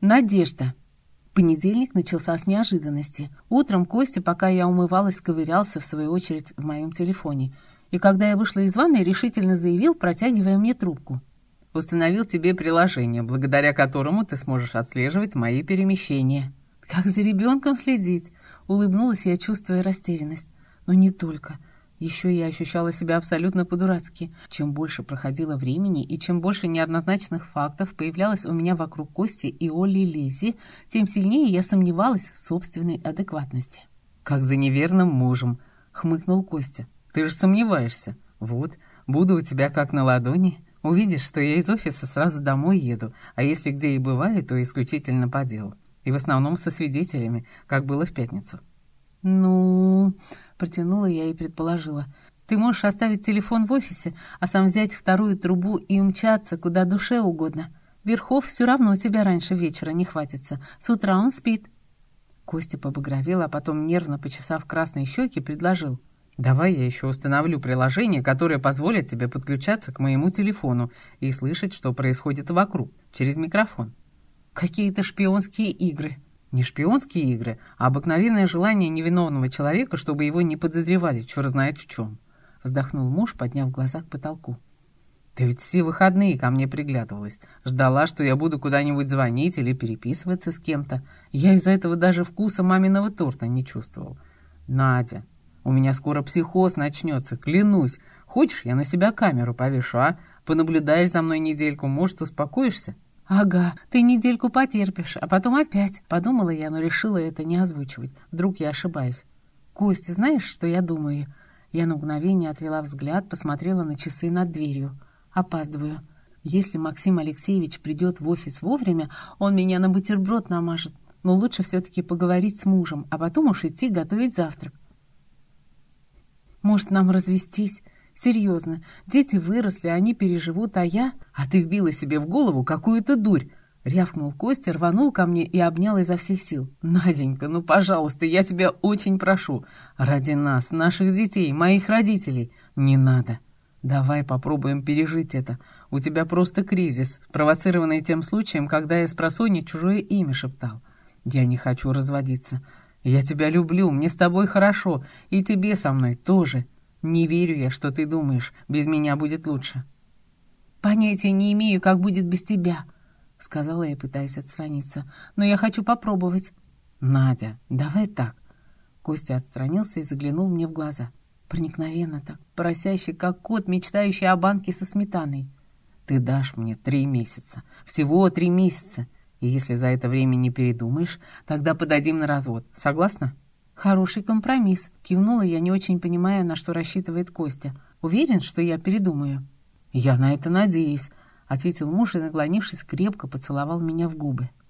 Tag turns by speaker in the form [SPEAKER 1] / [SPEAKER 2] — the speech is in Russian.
[SPEAKER 1] Надежда. Понедельник начался с неожиданности. Утром Костя, пока я умывалась, ковырялся, в свою очередь, в моем телефоне. И когда я вышла из ванной, решительно заявил, протягивая мне трубку.
[SPEAKER 2] Установил тебе приложение, благодаря которому ты сможешь отслеживать мои перемещения.
[SPEAKER 1] Как за ребенком следить? Улыбнулась я, чувствуя растерянность. Но не только. Еще я ощущала себя абсолютно по-дурацки. Чем больше проходило времени и чем больше неоднозначных фактов появлялось у меня вокруг Кости и Олли Лизи, тем сильнее я сомневалась в собственной адекватности.
[SPEAKER 2] «Как за неверным мужем», — хмыкнул Костя. «Ты же сомневаешься. Вот, буду у тебя как на ладони. Увидишь, что я из офиса сразу домой еду, а если где и бываю, то исключительно по делу. И в основном со свидетелями, как было в пятницу».
[SPEAKER 1] «Ну...» — протянула я и предположила. «Ты можешь оставить телефон в офисе, а сам взять вторую трубу и умчаться, куда душе угодно. Верхов все равно тебя раньше вечера не хватится. С утра он спит». Костя побагровел, а потом, нервно почесав красные щеки, предложил.
[SPEAKER 2] «Давай я еще установлю приложение, которое позволит тебе подключаться к моему телефону и слышать, что происходит вокруг, через микрофон».
[SPEAKER 1] «Какие-то шпионские игры».
[SPEAKER 2] Не шпионские игры, а обыкновенное желание невиновного человека, чтобы его не подозревали, черт знает в чем. Вздохнул муж, подняв глаза к потолку. Ты ведь все выходные ко мне приглядывалась. Ждала, что я буду куда-нибудь звонить или переписываться с кем-то. Я из-за этого даже вкуса маминого торта не чувствовал. Надя, у меня скоро психоз начнется, клянусь. Хочешь, я на себя камеру повешу, а? Понаблюдаешь за мной недельку, может, успокоишься?
[SPEAKER 1] «Ага, ты недельку потерпишь, а потом опять», — подумала я, но решила это не озвучивать. Вдруг я ошибаюсь. «Костя, знаешь, что я думаю?» Я на мгновение отвела взгляд, посмотрела на часы над дверью. «Опаздываю. Если Максим Алексеевич придет в офис вовремя, он меня на бутерброд намажет. Но лучше все-таки поговорить с мужем, а потом уж идти готовить завтрак. Может, нам развестись?» «Серьезно, дети выросли, они переживут, а я...»
[SPEAKER 2] «А ты вбила себе в голову какую-то дурь!»
[SPEAKER 1] Рявкнул Костя, рванул ко мне и обнял изо всех сил.
[SPEAKER 2] «Наденька, ну, пожалуйста, я тебя очень прошу. Ради нас, наших детей, моих родителей. Не надо. Давай попробуем пережить это. У тебя просто кризис, спровоцированный тем случаем, когда я спросонья чужое имя шептал. Я не хочу разводиться. Я тебя люблю, мне с тобой хорошо, и тебе со мной тоже. Не верю я, что ты думаешь, без меня будет лучше».
[SPEAKER 1] «Понятия не имею, как будет без тебя», — сказала я, пытаясь отстраниться. «Но я хочу попробовать».
[SPEAKER 2] «Надя, давай так».
[SPEAKER 1] Костя отстранился и заглянул мне в глаза. Проникновенно так, просящий, как кот, мечтающий о банке со сметаной.
[SPEAKER 2] «Ты дашь мне 3 месяца. Всего 3 месяца. И если за это время не передумаешь, тогда подадим на развод. Согласна?»
[SPEAKER 1] «Хороший компромисс», — кивнула я, не очень понимая, на что рассчитывает Костя. «Уверен, что я передумаю?»
[SPEAKER 2] «Я на это надеюсь», — ответил муж и, наклонившись, крепко поцеловал меня в губы.